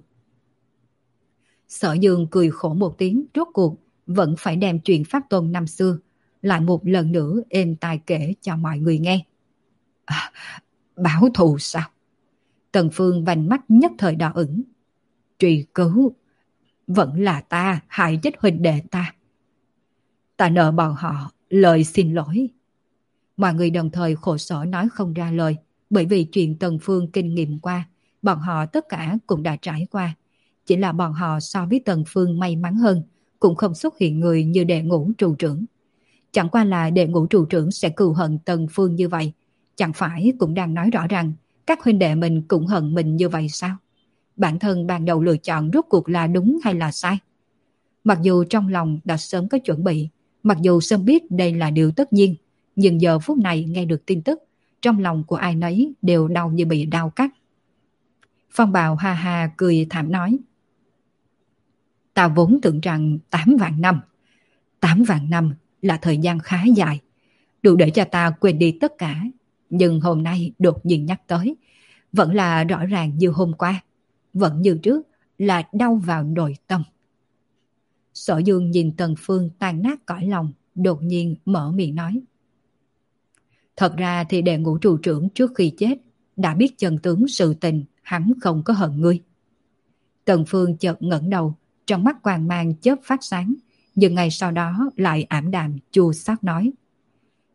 Sở Dương cười khổ một tiếng, rốt cuộc vẫn phải đem chuyện Pháp Tôn năm xưa lại một lần nữa êm tai kể cho mọi người nghe. À, báo thù sao? Tần Phương vành mắt nhất thời đỏ ửng. Truy cứu, vẫn là ta hại chết huynh đệ ta. Ta nợ bọn họ lời xin lỗi. Mọi người đồng thời khổ sở nói không ra lời, bởi vì chuyện Tần Phương kinh nghiệm qua, bọn họ tất cả cũng đã trải qua. Chỉ là bọn họ so với Tần Phương may mắn hơn, cũng không xuất hiện người như đệ ngũ trụ trưởng. Chẳng qua là đệ ngũ trụ trưởng sẽ cừu hận Tần Phương như vậy, chẳng phải cũng đang nói rõ rằng các huynh đệ mình cũng hận mình như vậy sao? Bản thân ban đầu lựa chọn rốt cuộc là đúng hay là sai? Mặc dù trong lòng đã sớm có chuẩn bị, mặc dù sớm biết đây là điều tất nhiên, nhưng giờ phút này nghe được tin tức, trong lòng của ai nấy đều đau như bị đau cắt. Phong Bào ha ha cười thảm nói. Ta vốn tưởng rằng tám vạn năm, tám vạn năm là thời gian khá dài, đủ để cho ta quên đi tất cả. Nhưng hôm nay đột nhiên nhắc tới, vẫn là rõ ràng như hôm qua, vẫn như trước là đau vào nội tâm. Sở Dương nhìn Tần Phương tan nát cõi lòng, đột nhiên mở miệng nói. Thật ra thì đệ ngũ trụ trưởng trước khi chết đã biết chân tướng sự tình, hắn không có hận ngươi. Tần Phương chợt ngẩng đầu, trong mắt quang mang chớp phát sáng, nhưng ngay sau đó lại ảm đạm chua xót nói.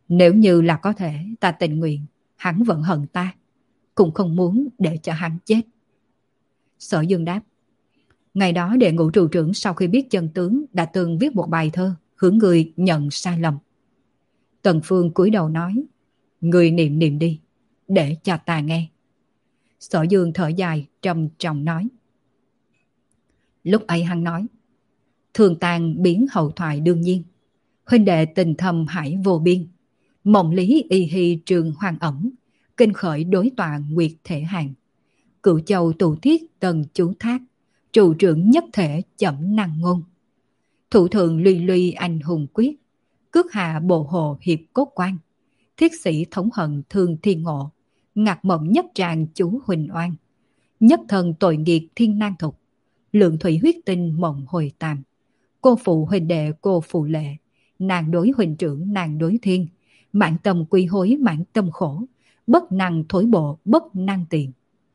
Nếu như là có thể, ta tình nguyện, hắn vẫn hận ta, cũng không muốn để cho hắn chết. Sở Dương đáp. Ngày đó đệ ngũ trụ trưởng sau khi biết chân tướng đã từng viết một bài thơ hướng người nhận sai lầm. Tần Phương cúi đầu nói, người niệm niệm đi, để cho ta nghe. Sở Dương thở dài trầm trọng nói. Lúc ấy hắn nói, thường tàn biến hậu thoại đương nhiên, huynh đệ tình thầm hải vô biên, mộng lý y hy trường hoàng ẩm, kinh khởi đối tọa nguyệt thể hàng, cửu châu tụ thiết tần chú thác, trụ trưởng nhất thể chậm năng ngôn. Thủ thượng luy luy anh hùng quyết, cước hạ bộ hồ hiệp cốt quan, thiết sĩ thống hận thương thiên ngộ, ngạc mộng nhất tràng chú huỳnh oan, nhất thần tội nghiệt thiên nan thục, lượng thủy huyết tinh mộng hồi tàm, cô phụ huỳnh đệ cô phụ lệ, nàng đối huỳnh trưởng nàng đối thiên, mãn tâm quy hối mãn tâm khổ, bất năng thối bộ bất năng tiền.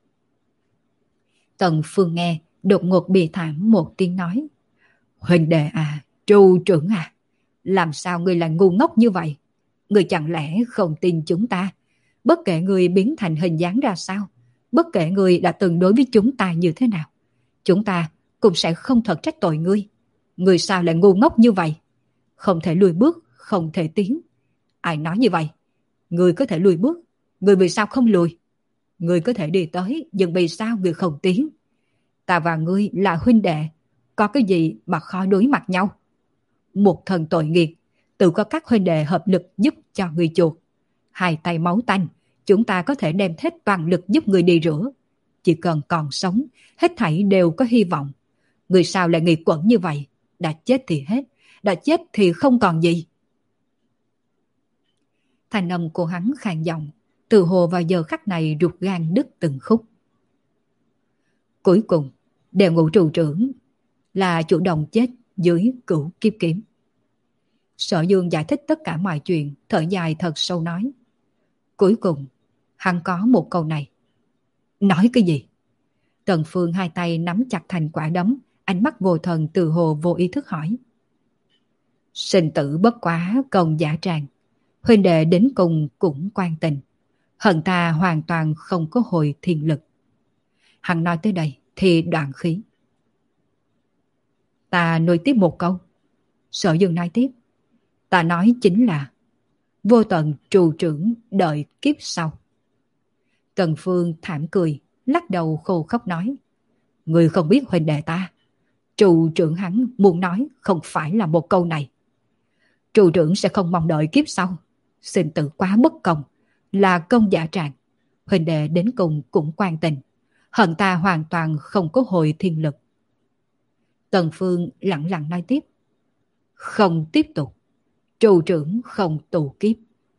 Tần Phương nghe đột ngột bì thảm một tiếng nói, huỳnh đệ à, trụ trưởng à, làm sao ngươi lại ngu ngốc như vậy? Ngươi chẳng lẽ không tin chúng ta? Bất kể ngươi biến thành hình dáng ra sao, bất kể ngươi đã từng đối với chúng ta như thế nào, chúng ta cũng sẽ không thật trách tội ngươi. Ngươi sao lại ngu ngốc như vậy? Không thể lùi bước, không thể tiến. Ai nói như vậy? Ngươi có thể lùi bước, ngươi vì sao không lùi? Ngươi có thể đi tới, nhưng vì sao ngươi không tiến? Ta và ngươi là huynh đệ, có cái gì mà khó đối mặt nhau? Một thần tội nghiệp, tự có các huynh đệ hợp lực giúp cho ngươi chuộc. Hai tay máu tanh, chúng ta có thể đem hết toàn lực giúp ngươi đi rửa. Chỉ cần còn sống, hết thảy đều có hy vọng. Ngươi sao lại nghịch quẩn như vậy? Đã chết thì hết, đã chết thì không còn gì. Thanh âm của hắn khàn giọng, từ hồ vào giờ khắc này ruột gan đứt từng khúc. Cuối cùng, đệ ngũ trụ trưởng là chủ động chết dưới cửu kiếp kiếm. Sở Dương giải thích tất cả mọi chuyện, thở dài thật sâu nói. Cuối cùng, hắn có một câu này. Nói cái gì? Tần Phương hai tay nắm chặt thành quả đấm, ánh mắt vô thần từ hồ vô ý thức hỏi. Sinh tử bất quá công giả tràng, huynh đệ đến cùng cũng quan tình, hận ta hoàn toàn không có hồi thiên lực. Hắn nói tới đây thì đoạn khí. Ta nối tiếp một câu. Sở Dương nói tiếp. Ta nói chính là vô tận trụ trưởng đợi kiếp sau. Tần Phương thảm cười, lắc đầu khô khóc nói. Người không biết huynh đệ ta. Trụ trưởng hắn muốn nói không phải là một câu này. Trụ trưởng sẽ không mong đợi kiếp sau. Sinh tử quá bất công, là công giả trạng. Huynh đệ đến cùng cũng quan tình, hận ta hoàn toàn không có hồi thiên lực. Tần Phương lặng lặng nói tiếp. Không tiếp tục. Trụ trưởng không tù kiếp.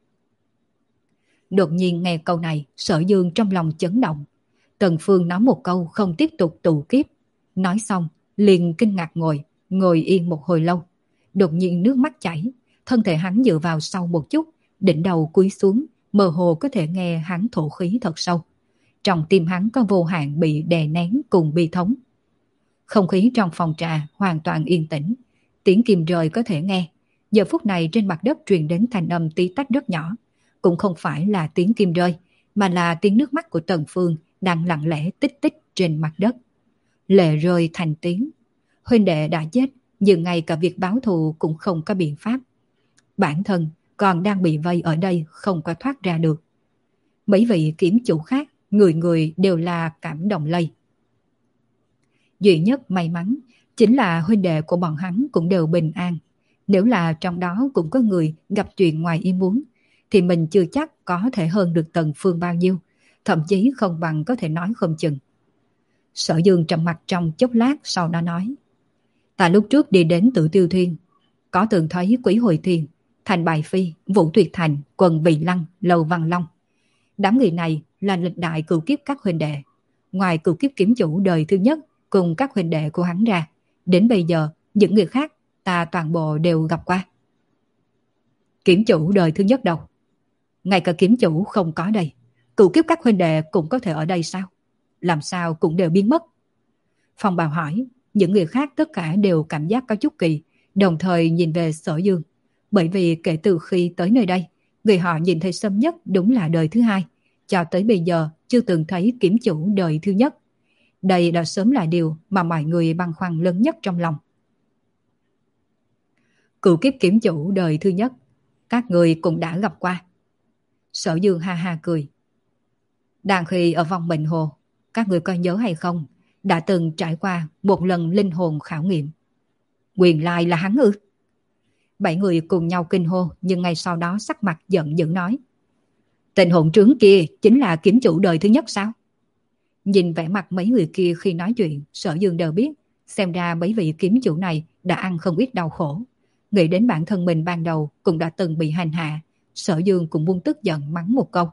Đột nhiên nghe câu này, Sở Dương trong lòng chấn động. Tần Phương nói một câu không tiếp tục tù kiếp. Nói xong, liền kinh ngạc ngồi, ngồi yên một hồi lâu. Đột nhiên nước mắt chảy, thân thể hắn dựa vào sau một chút, đỉnh đầu cúi xuống, mơ hồ có thể nghe hắn thổ khí thật sâu. Trong tim hắn có vô hạn bị đè nén cùng bi thống. Không khí trong phòng trà hoàn toàn yên tĩnh, tiếng kim rơi có thể nghe. Giờ phút này trên mặt đất truyền đến thanh âm tí tách rất nhỏ, cũng không phải là tiếng kim rơi, mà là tiếng nước mắt của Tần Phương đang lặng lẽ tích tích trên mặt đất. Lệ rơi thành tiếng. Huynh đệ đã chết, nhưng ngay cả việc báo thù cũng không có biện pháp. Bản thân còn đang bị vây ở đây không có thoát ra được. Mấy vị kiếm chủ khác, người người đều là cảm động lây. Duy nhất may mắn chính là huynh đệ của bọn hắn cũng đều bình an. Nếu là trong đó cũng có người gặp chuyện ngoài ý muốn, thì mình chưa chắc có thể hơn được Tần Phương bao nhiêu, thậm chí không bằng có thể nói không chừng. Sở Dương trầm mặt trong chốc lát, sau đó nói. Ta lúc trước đi đến Tử Tiêu Thiên, có từng thấy Quý Hồi Thiên, Thành Bài Phi, Vũ Tuyệt Thành, Quần Vị Lăng, Lầu Văn Long. Đám người này là lịch đại cửu kiếp các huynh đệ. Ngoài cửu kiếp kiếm chủ đời thứ nhất cùng các huynh đệ của hắn ra, đến bây giờ những người khác ta toàn bộ đều gặp qua. Kiếm chủ đời thứ nhất đâu? Ngay cả kiếm chủ không có đây, cửu kiếp các huynh đệ cũng có thể ở đây sao? Làm sao cũng đều biến mất? Phong Bào hỏi. Những người khác tất cả đều cảm giác có chút kỳ, đồng thời nhìn về Sở Dương. Bởi vì kể từ khi tới nơi đây, Người họ nhìn thấy sớm nhất đúng là đời thứ hai, cho tới bây giờ chưa từng thấy kiếm chủ đời thứ nhất. Đây đã sớm là điều mà mọi người băn khoăn lớn nhất trong lòng. Cựu kiếp kiếm chủ đời thứ nhất, các người cũng đã gặp qua. Sở Dương ha ha cười. Đang khi ở vòng Mệnh Hồ, các người có nhớ hay không, đã từng trải qua một lần linh hồn khảo nghiệm. Nguyên lai là hắn ư? Bảy người cùng nhau kinh hô, nhưng ngay sau đó sắc mặt giận dữ nói. Tên hỗn trướng kia chính là kiếm chủ đời thứ nhất sao? Nhìn vẻ mặt mấy người kia khi nói chuyện, Sở Dương đều biết, xem ra mấy vị kiếm chủ này đã ăn không ít đau khổ. Nghĩ đến bản thân mình ban đầu cũng đã từng bị hành hạ, Sở Dương cũng buông tức giận mắng một câu.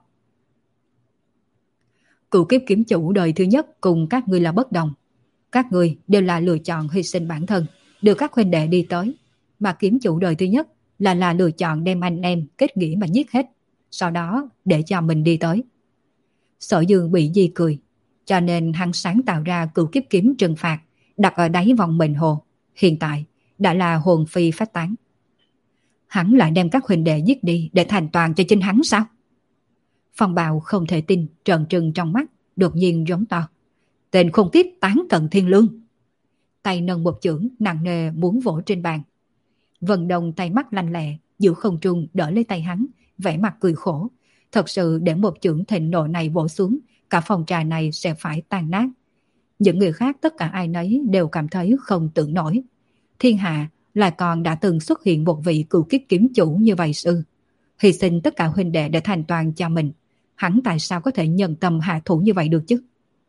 Cựu kiếp kiếm chủ đời thứ nhất cùng các ngươi là bất đồng. Các ngươi đều là lựa chọn hy sinh bản thân, đưa các huynh đệ đi tới. Mà kiếm chủ đời thứ nhất là là lựa chọn đem anh em kết nghĩa mà giết hết, sau đó để cho mình đi tới. Sở Dương bị di cười, cho nên hắn sáng tạo ra cựu kiếp kiếm trừng phạt, đặt ở đáy vòng Mệnh Hồ. Hiện tại đã là hồn phi phách tán. Hắn lại đem các huynh đệ giết đi để thành toàn cho chính hắn sao? Phong Bào không thể tin, trợn trừng trong mắt, đột nhiên giống to. Tên khôn kiếp tán cận thiên lương. Tay nâng một chưởng nặng nề muốn vỗ trên bàn. Vân Đông tay mắt lanh lẹ, giữ không trung đỡ lấy tay hắn, vẻ mặt cười khổ. Thật sự để một chưởng thịnh nộ này vỗ xuống, cả phòng trà này sẽ phải tan nát. Những người khác tất cả ai nấy đều cảm thấy không tưởng nổi. Thiên hạ lại còn đã từng xuất hiện một vị cựu kiếp kiếm chủ như vậy sư. Hy sinh tất cả huynh đệ để thành toàn cho mình. Hắn tại sao có thể nhân tâm hạ thủ như vậy được chứ?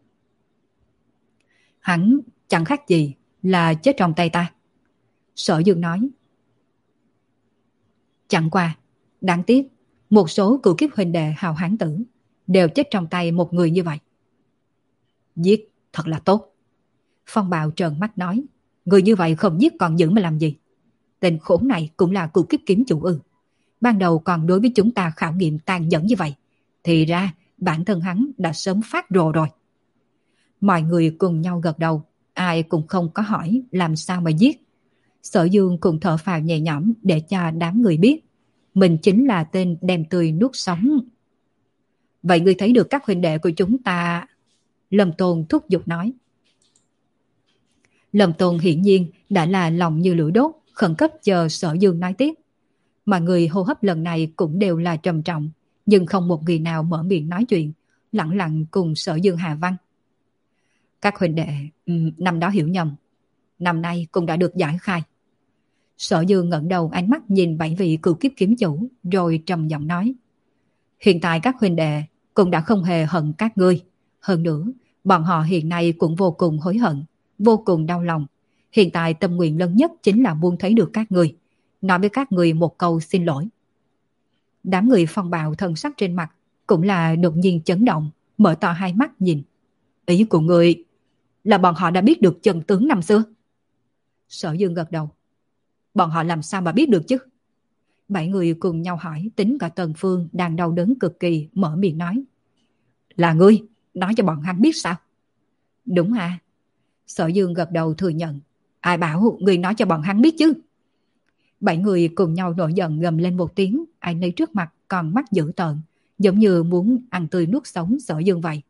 Hắn chẳng khác gì là chết trong tay ta. Sở Dương nói. Chẳng qua, đáng tiếc, một số cựu kiếp huynh đệ hào hán tử đều chết trong tay một người như vậy. Giết thật là tốt. Phong Bào trợn mắt nói. Người như vậy không giết còn giữ mà làm gì? Tên khốn này cũng là cựu kiếp kiếm chủ ư? Ban đầu còn đối với chúng ta khảo nghiệm tàn nhẫn như vậy, thì ra bản thân hắn đã sớm phát rồ rồi. Mọi người cùng nhau gật đầu, ai cũng không có hỏi làm sao mà giết. Sở Dương cùng thở phào nhẹ nhõm để cho đám người biết mình chính là tên đem tươi nuốt sống. Vậy ngươi thấy được các huynh đệ của chúng ta? Lâm Tôn thúc giục nói. Lâm Tôn hiển nhiên đã là lòng như lửa đốt, khẩn cấp chờ Sở Dương nói tiếp. Mọi người hô hấp lần này cũng đều là trầm trọng, nhưng không một người nào mở miệng nói chuyện, lặng lặng cùng Sở Dương hạ văn. Các huynh đệ um, năm đó hiểu nhầm, năm nay cũng đã được giải khai. Sở Dương ngẩng đầu ánh mắt nhìn bảy vị cựu kiếp kiếm chủ, rồi trầm giọng nói. Hiện tại các huynh đệ cũng đã không hề hận các ngươi. Hơn nữa, bọn họ hiện nay cũng vô cùng hối hận, vô cùng đau lòng. Hiện tại tâm nguyện lớn nhất chính là muốn thấy được các ngươi, nói với các người một câu xin lỗi. Đám người Phong Bào thân sắc trên mặt cũng là đột nhiên chấn động, mở to hai mắt nhìn. Ý của người là bọn họ đã biết được chân tướng năm xưa? Sở Dương gật đầu. Bọn họ làm sao mà biết được chứ? Bảy người cùng nhau hỏi, tính cả Tần Phương đang đau đớn cực kỳ mở miệng nói. Là ngươi, nói cho bọn hắn biết sao? Đúng à? Sở Dương gật đầu thừa nhận. Ai bảo ngươi nói cho bọn hắn biết chứ? Bảy người cùng nhau nổi giận gầm lên một tiếng, ai nấy trước mặt còn mắt dữ tợn, giống như muốn ăn tươi nuốt sống Sở Dương vậy.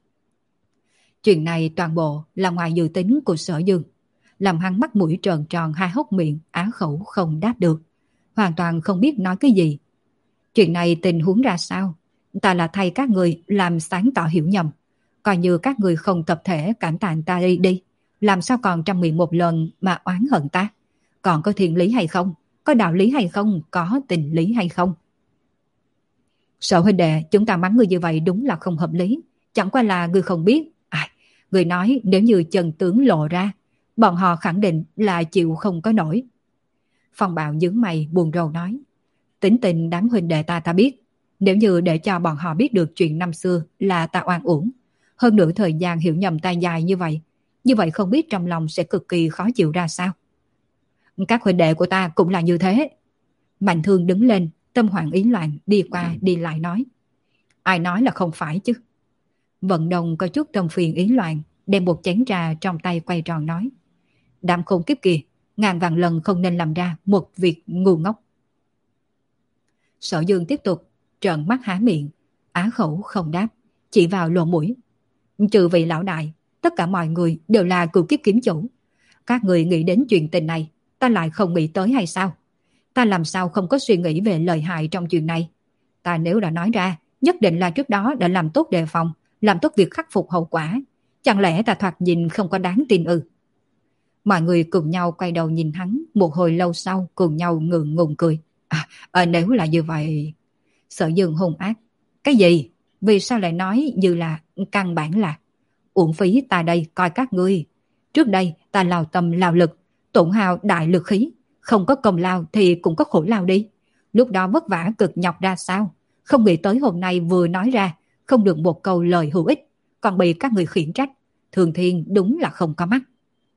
Chuyện này toàn bộ là ngoài dự tính của Sở Dương, làm hắn mắt mũi tròn tròn hai hốc miệng, á khẩu không đáp được, hoàn toàn không biết nói cái gì. Chuyện này tình huống ra sao? Ta là thay các người làm sáng tỏ hiểu nhầm, coi như các người không tập thể cảm tạ ta đi đi, làm sao còn trăm miệng một lần mà oán hận ta? Còn có thiên lý hay không? Có đạo lý hay không? Có tình lý hay không? Sở huynh đệ, chúng ta mắng người như vậy đúng là không hợp lý. Chẳng qua là người không biết. À, người nói nếu như chân tướng lộ ra, bọn họ khẳng định là chịu không có nổi. Phong Bạo nhướng mày buồn rầu nói. Tính tình đám huynh đệ ta ta biết. Nếu như để cho bọn họ biết được chuyện năm xưa là ta oan uổng, hơn nữa thời gian hiểu nhầm ta dài như vậy, như vậy không biết trong lòng sẽ cực kỳ khó chịu ra sao. Các huynh đệ của ta cũng là như thế. Mạnh Thương đứng lên, tâm hoảng ý loạn, đi qua đi lại nói. Ai nói là không phải chứ? Vận Đồng có chút tâm phiền ý loạn, đem một chén trà trong tay quay tròn nói. Đám khôn kiếp kìa, ngàn vạn lần không nên làm ra một việc ngu ngốc. Sở Dương tiếp tục trợn mắt há miệng, á khẩu không đáp, chỉ vào lỗ mũi. Trừ vị lão đại, tất cả mọi người đều là cựu kiếp kiếm chủ. Các người nghĩ đến chuyện tình này, ta lại không nghĩ tới hay sao? Ta làm sao không có suy nghĩ về lợi hại trong chuyện này? Ta nếu đã nói ra, nhất định là trước đó đã làm tốt đề phòng, làm tốt việc khắc phục hậu quả. Chẳng lẽ ta thoạt nhìn không có đáng tin ư? Mọi người cùng nhau quay đầu nhìn hắn, một hồi lâu sau cùng nhau ngượng ngùng cười. À, à nếu là như vậy... Sở Dương hung ác. Cái gì? Vì sao lại nói như là căn bản là uổng phí ta đây coi các ngươi. Trước đây ta lao tâm lao lực, tổn hao đại lực khí, không có công lao thì cũng có khổ lao đi. Lúc đó vất vả cực nhọc ra sao? Không nghĩ tới hôm nay vừa nói ra, không được một câu lời hữu ích, còn bị các người khiển trách. Thường Thiên đúng là không có mắt.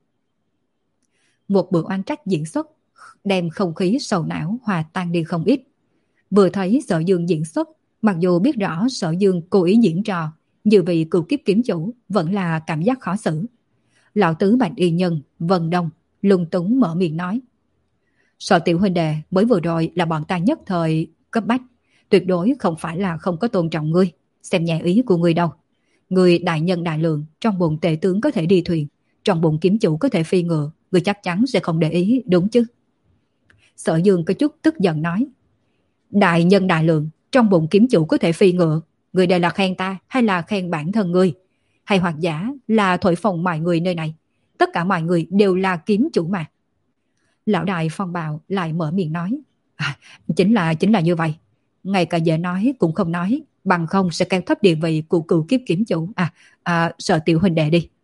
Một bữa oan trách diễn xuất, đem không khí sầu não hòa tan đi không ít. Vừa thấy Sở Dương diễn xuất, mặc dù biết rõ Sở Dương cố ý diễn trò, như vị cựu kiếp kiếm chủ vẫn là cảm giác khó xử. Lão tứ Bạch Y Nhân, Vân Đông, lung túng mở miệng nói. Sở tiểu huynh đệ mới vừa rồi là bọn ta nhất thời cấp bách, tuyệt đối không phải là không có tôn trọng ngươi, xem nhẹ ý của ngươi đâu. Ngươi đại nhân đại lượng, trong bụng tể tướng có thể đi thuyền, trong bụng kiếm chủ có thể phi ngựa, ngươi chắc chắn sẽ không để ý, đúng chứ? Sở Dương có chút tức giận nói. Đại nhân đại lượng, trong bụng kiếm chủ có thể phi ngựa, người đây là khen ta hay là khen bản thân ngươi? Hay hoặc giả là thổi phồng mọi người nơi này? Tất cả mọi người đều là kiếm chủ mà. Lão đại Phong Bào lại mở miệng nói. À, chính là chính là như vậy. Ngay cả dễ nói cũng không nói, bằng không sẽ kéo thấp địa vị của cựu kiếp kiếm chủ. À, à Sở tiểu huynh đệ đi.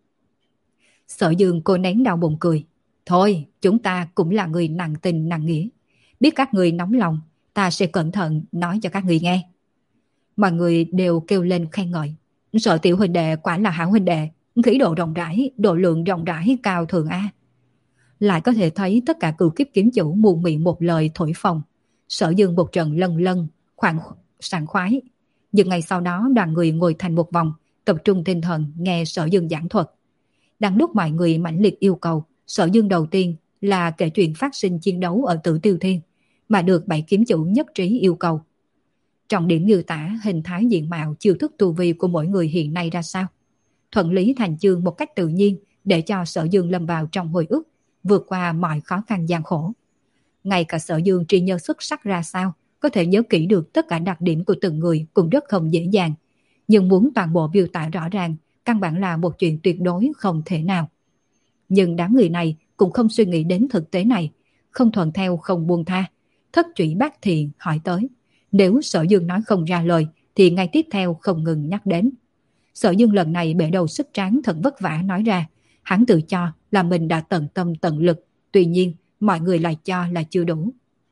Sở Dương cô nén đau bụng cười. Thôi, chúng ta cũng là người nặng tình nặng nghĩa. Biết các người nóng lòng, ta sẽ cẩn thận nói cho các người nghe. Mọi người đều kêu lên khen ngợi. Sở tiểu huynh đệ quả là hảo huynh đệ, khí độ rộng rãi, độ lượng rộng rãi cao thường a. Lại có thể thấy tất cả cựu kiếp kiếm chủ muôn miệng một lời thổi phồng. Sở Dương một trận lân lân, khoảng sảng khoái. Nhưng ngày sau đó đoàn người ngồi thành một vòng, tập trung tinh thần nghe Sở Dương giảng thuật. Đang lúc mọi người mãnh liệt yêu cầu, Sở Dương đầu tiên là kể chuyện phát sinh chiến đấu ở Tử Tiêu Thiên, mà được bảy kiếm chủ nhất trí yêu cầu. Trọng điểm miêu tả hình thái diện mạo chiêu thức tu vi của mỗi người hiện nay ra sao. Thuận lý thành chương một cách tự nhiên để cho Sở Dương lâm vào trong hồi ức, vượt qua mọi khó khăn gian khổ. Ngay cả Sở Dương tri nhớ xuất sắc ra sao, có thể nhớ kỹ được tất cả đặc điểm của từng người cũng rất không dễ dàng. Nhưng muốn toàn bộ miêu tả rõ ràng, căn bản là một chuyện tuyệt đối không thể nào. Nhưng đám người này cũng không suy nghĩ đến thực tế này, không thuận theo không buông tha. Thất Trụy Bát Thiện hỏi tới. Nếu Sở Dương nói không ra lời thì ngay tiếp theo không ngừng nhắc đến. Sở Dương lần này bể đầu sức tráng thật vất vả nói ra. Hắn tự cho là mình đã tận tâm tận lực, tuy nhiên mọi người lại cho là chưa đủ.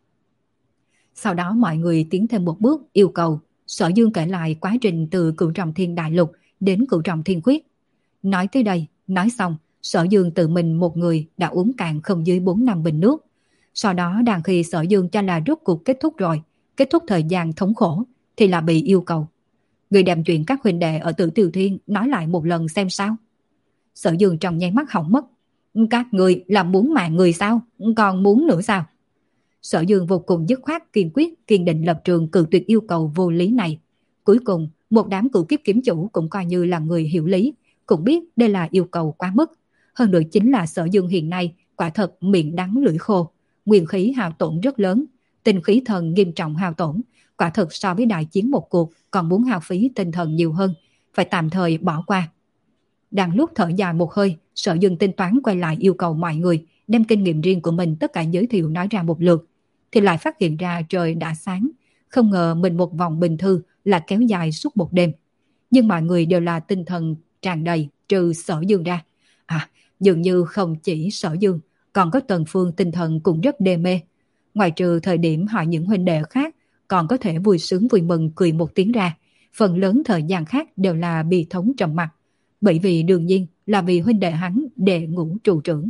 Sau đó mọi người tiến thêm một bước yêu cầu Sở Dương kể lại quá trình từ Cửu Trọng Thiên Đại Lục đến Cửu Trọng Thiên Khuyết. Nói tới đây, nói xong, Sở Dương tự mình một người đã uống cạn không dưới bốn năm bình nước. Sau đó đang khi Sở Dương cho là rốt cuộc kết thúc rồi, kết thúc thời gian thống khổ, thì là bị yêu cầu. Người đem chuyện các huynh đệ ở Tử Tiêu Thiên nói lại một lần xem sao. Sở Dương trong nháy mắt hỏng mất. Các người là muốn mạng người sao? Còn muốn nữa sao? Sở Dương vô cùng dứt khoát kiên quyết kiên định lập trường cự tuyệt yêu cầu vô lý này. Cuối cùng, một đám cựu kiếp kiếm chủ cũng coi như là người hiểu lý, cũng biết đây là yêu cầu quá mức. Hơn nữa chính là Sở Dương hiện nay quả thật miệng đắng lưỡi khô, nguyên khí hao tổn rất lớn, tinh khí thần nghiêm trọng hao tổn, quả thật so với đại chiến một cuộc còn muốn hao phí tinh thần nhiều hơn, phải tạm thời bỏ qua. Đang lúc thở dài một hơi, Sở Dương tính toán quay lại yêu cầu mọi người đem kinh nghiệm riêng của mình tất cả giới thiệu nói ra một lượt, thì lại phát hiện ra trời đã sáng, không ngờ mình một vòng bình thư là kéo dài suốt một đêm. Nhưng mọi người đều là tinh thần tràn đầy trừ Sở Dương ra. À, dường như không chỉ Sở Dương, còn có Tần Phương tinh thần cũng rất đê mê. Ngoài trừ thời điểm hỏi những huynh đệ khác còn có thể vui sướng vui mừng cười một tiếng ra, phần lớn thời gian khác đều là bi thống trầm mặc. Bởi vì đương nhiên là vì huynh đệ hắn đệ ngũ trụ trưởng.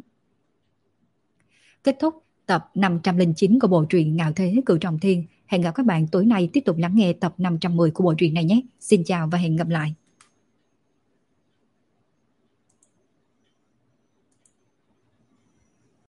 Kết thúc tập năm trăm lẻ chín của bộ truyện Ngạo Thế Cửu Trọng Thiên. Hẹn gặp các bạn tối nay tiếp tục lắng nghe tập năm trăm mười của bộ truyện này nhé. Xin chào và hẹn gặp lại.